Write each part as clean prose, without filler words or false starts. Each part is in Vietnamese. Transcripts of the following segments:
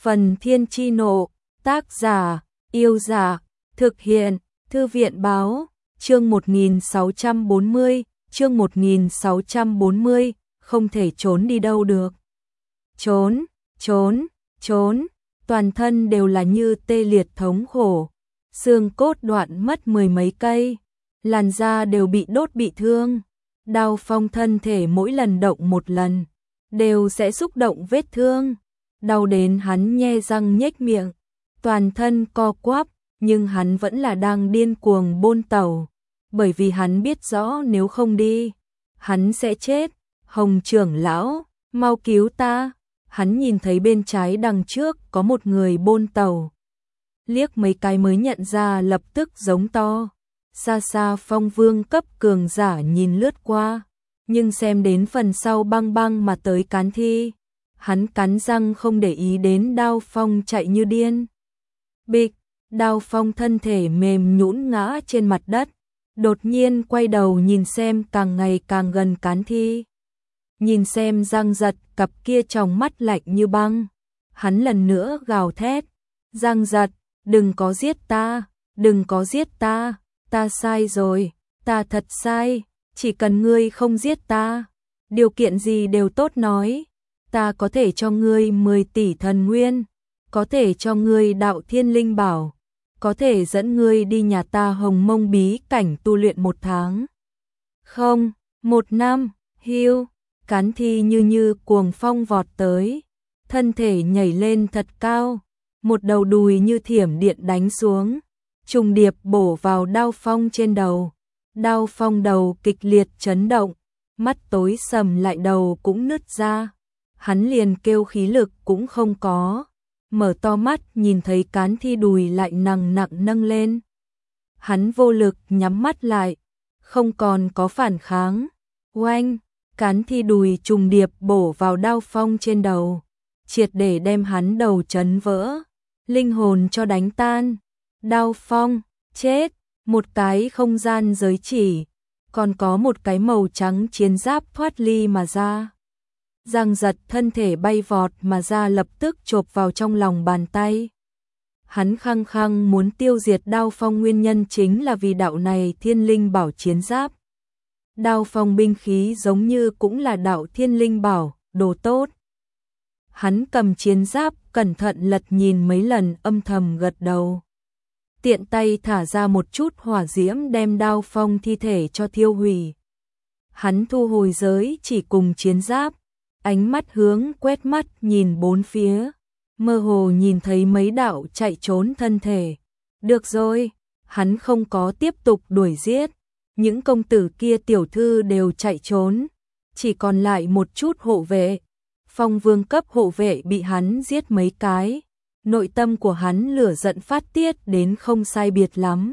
Phần Thiên Chi Nộ, tác giả, Yêu Giả, thực hiện, Thư viện Báo, chương 1640, chương 1640, không thể trốn đi đâu được. Trốn, trốn, trốn, toàn thân đều là như tê liệt thống khổ, xương cốt đoạn mất mười mấy cây, làn da đều bị đốt bị thương. Đao Phong thân thể mỗi lần động một lần, đều sẽ xúc động vết thương, đau đến hắn nhe răng nhếch miệng, toàn thân co quắp, nhưng hắn vẫn là đang điên cuồng bôn tẩu, bởi vì hắn biết rõ nếu không đi, hắn sẽ chết. Hồng trưởng lão, mau cứu ta. Hắn nhìn thấy bên trái đằng trước có một người bôn tẩu, liếc mấy cái mới nhận ra, lập tức giống to. Xa xa Phong Vương cấp cường giả nhìn lướt qua, nhưng xem đến phần sau băng băng mà tới Cán Thi, hắn cắn răng không để ý đến Đao Phong chạy như điên. Bịch, Đao Phong thân thể mềm nhũn ngã trên mặt đất, đột nhiên quay đầu nhìn xem càng ngày càng gần Cán Thi. Nhìn xem Giang Giật cặp kia tròng mắt lạnh như băng, hắn lần nữa gào thét, Giang Giật, đừng có giết ta, đừng có giết ta, ta sai rồi, ta thật sai, chỉ cần ngươi không giết ta, điều kiện gì đều tốt nói, ta có thể cho ngươi 10 tỷ thần nguyên, có thể cho ngươi đạo thiên linh bảo, có thể dẫn ngươi đi nhà ta Hồng Mông bí cảnh tu luyện 1 tháng. Không, 1 năm, Hưu. Cán Thi như cuồng phong vọt tới, thân thể nhảy lên thật cao, một đầu đùi như thiểm điện đánh xuống, trùng điệp bổ vào Đao Phong trên đầu. Đao Phong đầu kịch liệt chấn động, mắt tối sầm lại, đầu cũng nứt ra, hắn liền kêu khí lực cũng không có, mở to mắt nhìn thấy Cán Thi đùi lại nặng nặng nâng lên. Hắn vô lực nhắm mắt lại, không còn có phản kháng. Oanh! Cán Thi đùi trùng điệp bổ vào Đao Phong trên đầu, triệt để đem hắn đầu chấn vỡ, linh hồn cho đánh tan. Đao Phong, chết, một cái không gian giới chỉ, còn có một cái màu trắng chiến giáp thoát ly mà ra. Giang Giật thân thể bay vọt mà ra, lập tức chộp vào trong lòng bàn tay. Hắn khăng khăng muốn tiêu diệt Đao Phong, nguyên nhân chính là vì đạo này thiên linh bảo chiến giáp. Đao Phong binh khí giống như cũng là đạo thiên linh bảo, đồ tốt. Hắn cầm chiến giáp cẩn thận lật nhìn mấy lần, âm thầm gật đầu. Tiện tay thả ra một chút hỏa diễm đem Đao Phong thi thể cho thiêu hủy. Hắn thu hồi giới chỉ cùng chiến giáp, ánh mắt hướng quét mắt nhìn bốn phía, mơ hồ nhìn thấy mấy đạo chạy trốn thân thể. Được rồi, hắn không có tiếp tục đuổi giết. Những công tử kia tiểu thư đều chạy trốn, chỉ còn lại một chút hộ vệ. Phong Vương cấp hộ vệ bị hắn giết mấy cái, nội tâm của hắn lửa giận phát tiết đến không sai biệt lắm.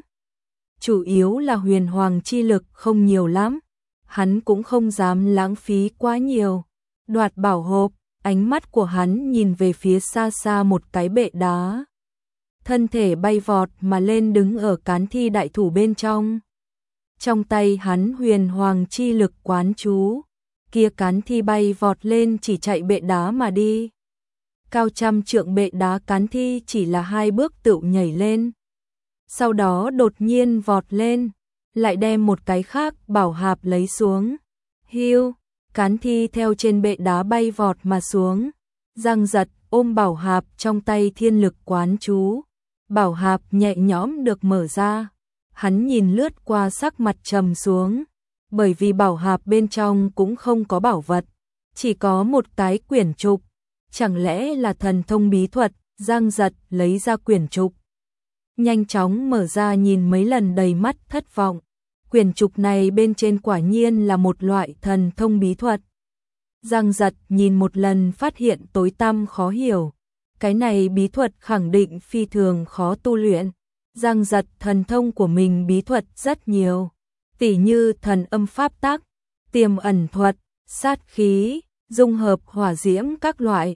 Chủ yếu là huyền hoàng chi lực không nhiều lắm, hắn cũng không dám lãng phí quá nhiều. Đoạt bảo hộp, ánh mắt của hắn nhìn về phía xa xa một cái bệ đá. Thân thể bay vọt mà lên, đứng ở Cán Thi đại thủ bên trong. Trong tay hắn huyền hoàng chi lực quán chú, kia Cán Thi bay vọt lên chỉ chạy bệ đá mà đi. Cao trăm trượng bệ đá, Cán Thi chỉ là 2 bước tựu nhảy lên. Sau đó đột nhiên vọt lên, lại đem một cái khác bảo hạp lấy xuống. Hiu, Cán Thi theo trên bệ đá bay vọt mà xuống. Giang Giật ôm bảo hạp trong tay, thiên lực quán chú, bảo hạp nhẹ nhõm được mở ra. Hắn nhìn lướt qua sắc mặt trầm xuống, bởi vì bảo hạp bên trong cũng không có bảo vật, chỉ có một cái quyển trục. Chẳng lẽ là thần thông bí thuật? Giang Giật lấy ra quyển trục, nhanh chóng mở ra nhìn mấy lần, đầy mắt thất vọng. Quyển trục này bên trên quả nhiên là một loại thần thông bí thuật. Giang Giật nhìn một lần phát hiện tối tăm khó hiểu, cái này bí thuật khẳng định phi thường khó tu luyện. Giang Giật thần thông của mình bí thuật rất nhiều, tỉ như thần âm pháp tắc, tiềm ẩn thuật, sát khí, dung hợp hỏa diễm các loại.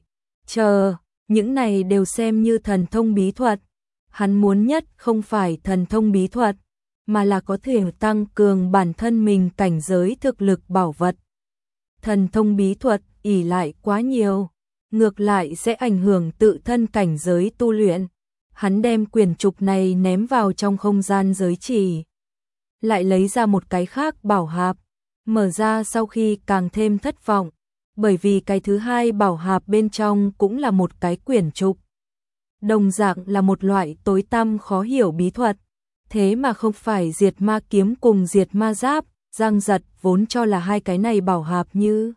Những này đều xem như thần thông bí thuật. Hắn muốn nhất không phải thần thông bí thuật, mà là có thể tăng cường bản thân mình cảnh giới thực lực bảo vật. Thần thông bí thuật ỷ lại quá nhiều, ngược lại sẽ ảnh hưởng tự thân cảnh giới tu luyện. Hắn đem quyển trục này ném vào trong không gian giới chỉ, lại lấy ra một cái khác bảo hạp, mở ra sau khi càng thêm thất vọng, bởi vì cái thứ hai bảo hạp bên trong cũng là một cái quyển trục. Đồng dạng là một loại tối tăm khó hiểu bí thuật, thế mà không phải diệt ma kiếm cùng diệt ma giáp, Giang Giật vốn cho là hai cái này bảo hạp như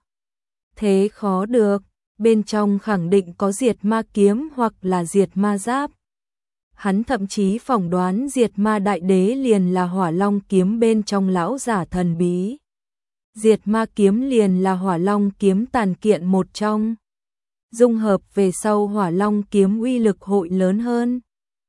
thế khó được, bên trong khẳng định có diệt ma kiếm hoặc là diệt ma giáp. Hắn thậm chí phỏng đoán diệt ma đại đế liền là hỏa long kiếm bên trong lão giả thần bí. Diệt ma kiếm liền là hỏa long kiếm tàn kiện một trong. Dung hợp về sau hỏa long kiếm uy lực hội lớn hơn.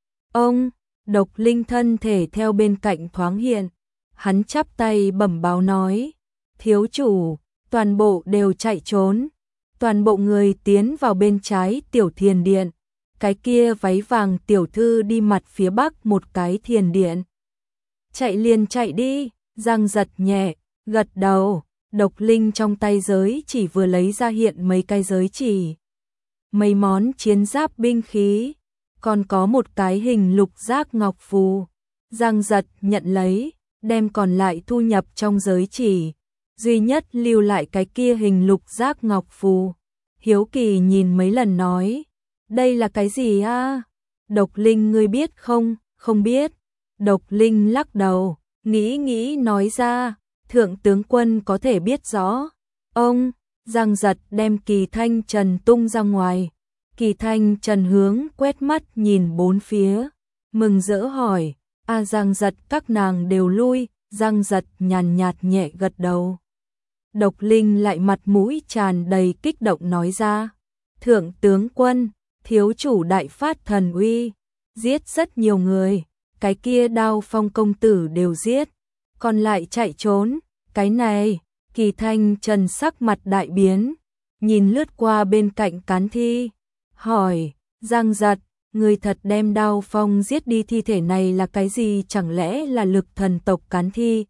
Ông, Độc Linh thân thể theo bên cạnh thoáng hiện. Hắn chắp tay bẩm báo nói, thiếu chủ, toàn bộ đều chạy trốn. Toàn bộ người tiến vào bên trái tiểu thiền điện. Cái kia váy vàng tiểu thư đi mặt phía bắc một cái thiền điện. Chạy liền chạy đi, Giang Giật nhẹ, gật đầu. Độc Linh trong tay giới chỉ vừa lấy ra hiện mấy cái giới chỉ. Mấy món chiến giáp binh khí, còn có một cái hình lục giác ngọc phù. Giang Giật nhận lấy, đem còn lại thu nhập trong giới chỉ, duy nhất lưu lại cái kia hình lục giác ngọc phù. Hiếu kỳ nhìn mấy lần nói, đây là cái gì a? Độc Linh ngươi biết không? Không biết. Độc Linh lắc đầu, nghĩ nói ra, thượng tướng quân có thể biết rõ. Ông, Giang Giật đem Kỳ Thanh Trần tung ra ngoài. Kỳ Thanh Trần hướng quét mắt nhìn bốn phía, mừng rỡ hỏi, Giang Giật các nàng đều lui. Giang Giật nhàn nhạt nhẹ gật đầu. Độc Linh lại mặt mũi tràn đầy kích động nói ra, thượng tướng quân, thiếu chủ đại phát thần uy, giết rất nhiều người, cái kia Đao Phong công tử đều giết, còn lại chạy trốn, cái này. Kỳ Thanh Trần sắc mặt đại biến, nhìn lướt qua bên cạnh cán thi, hỏi, Giang Giật, người thật đem Đao Phong giết đi thi thể này là cái gì, chẳng lẽ là lực thần tộc cán thi?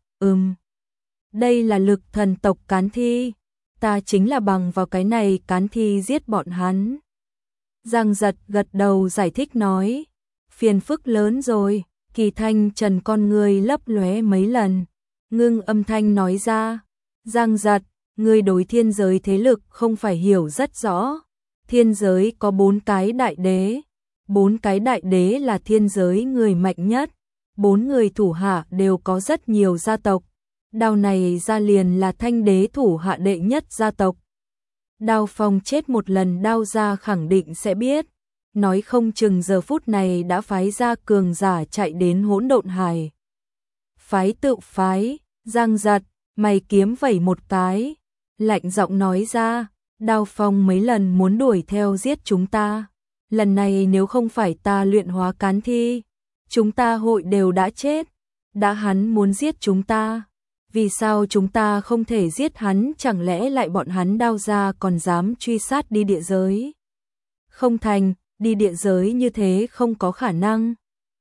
Đây là lực thần tộc cán thi, ta chính là bằng vào cái này cán thi giết bọn hắn. Giang Giật gật đầu giải thích nói, phiền phức lớn rồi. Kỳ Thanh Trần con người lấp lóe mấy lần, ngưng âm thanh nói ra, Giang Giật, người đối thiên giới thế lực không phải hiểu rất rõ. Thiên giới có 4 cái đại đế, 4 cái đại đế là thiên giới người mạnh nhất, 4 người thủ hạ đều có rất nhiều gia tộc. Đao này ra liền là Thanh đế thủ hạ đệ nhất gia tộc. Đao Phong chết một lần Đao gia khẳng định sẽ biết, nói không chừng giờ phút này đã phái ra cường giả chạy đến Hỗn Độn Hải. Phái tự phái, Giang Giật, mày kiếm vẩy một cái, lạnh giọng nói ra, Đao Phong mấy lần muốn đuổi theo giết chúng ta, lần này nếu không phải ta luyện hóa cán thi, chúng ta hội đều đã chết. Đã hắn muốn giết chúng ta, vì sao chúng ta không thể giết hắn, chẳng lẽ lại bọn hắn Đao gia còn dám truy sát đi địa giới? Không thành, đi địa giới như thế không có khả năng.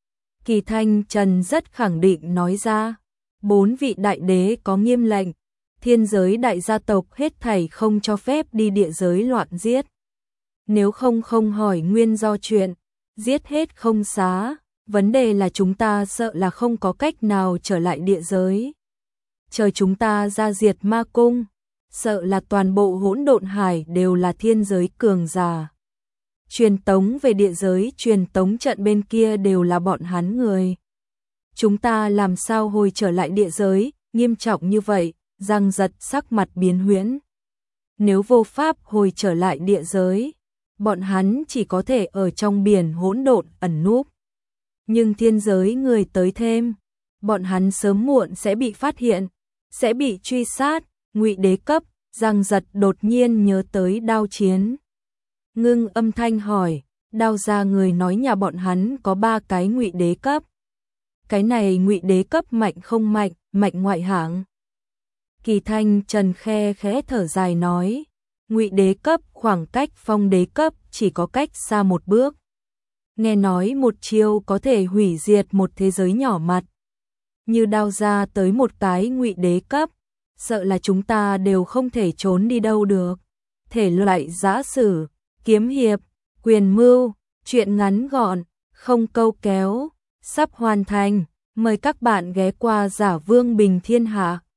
Kỳ Thanh Trần rất khẳng định nói ra, 4 vị đại đế có nghiêm lệnh, thiên giới đại gia tộc hết thảy không cho phép đi địa giới loạn giết. Nếu không hỏi nguyên do chuyện, giết hết không xá, vấn đề là chúng ta sợ là không có cách nào trở lại địa giới. Chờ chúng ta ra diệt ma cung, sợ là toàn bộ Hỗn Độn Hải đều là thiên giới cường giả. Truyền tống về địa giới, truyền tống trận bên kia đều là bọn hắn người. Chúng ta làm sao hồi trở lại địa giới, nghiêm trọng như vậy. Giang Giật sắc mặt biến huyễn. Nếu vô pháp hồi trở lại địa giới, bọn hắn chỉ có thể ở trong biển hỗn độn ẩn núp. Nhưng thiên giới người tới thêm, bọn hắn sớm muộn sẽ bị phát hiện, sẽ bị truy sát. Ngụy đế cấp. Giang Giật đột nhiên nhớ tới Đao chiến. Ngưng âm thanh hỏi, Đao gia người nói nhà bọn hắn có 3 cái ngụy đế cấp. Cái này ngụy đế cấp mạnh không mạnh, mạnh ngoại hạng. Kỳ Thanh Trần khẽ thở dài nói, ngụy đế cấp khoảng cách phong đế cấp chỉ có cách xa một bước. Nghe nói một chiêu có thể hủy diệt một thế giới nhỏ mặt. Như Đao gia tới một cái ngụy đế cấp, sợ là chúng ta đều không thể trốn đi đâu được. Thể loại giã sử, kiếm hiệp, quyền mưu, truyện ngắn gọn, không câu kéo, sắp hoàn thành. Mời các bạn ghé qua Giả Vương Bình Thiên Hạ.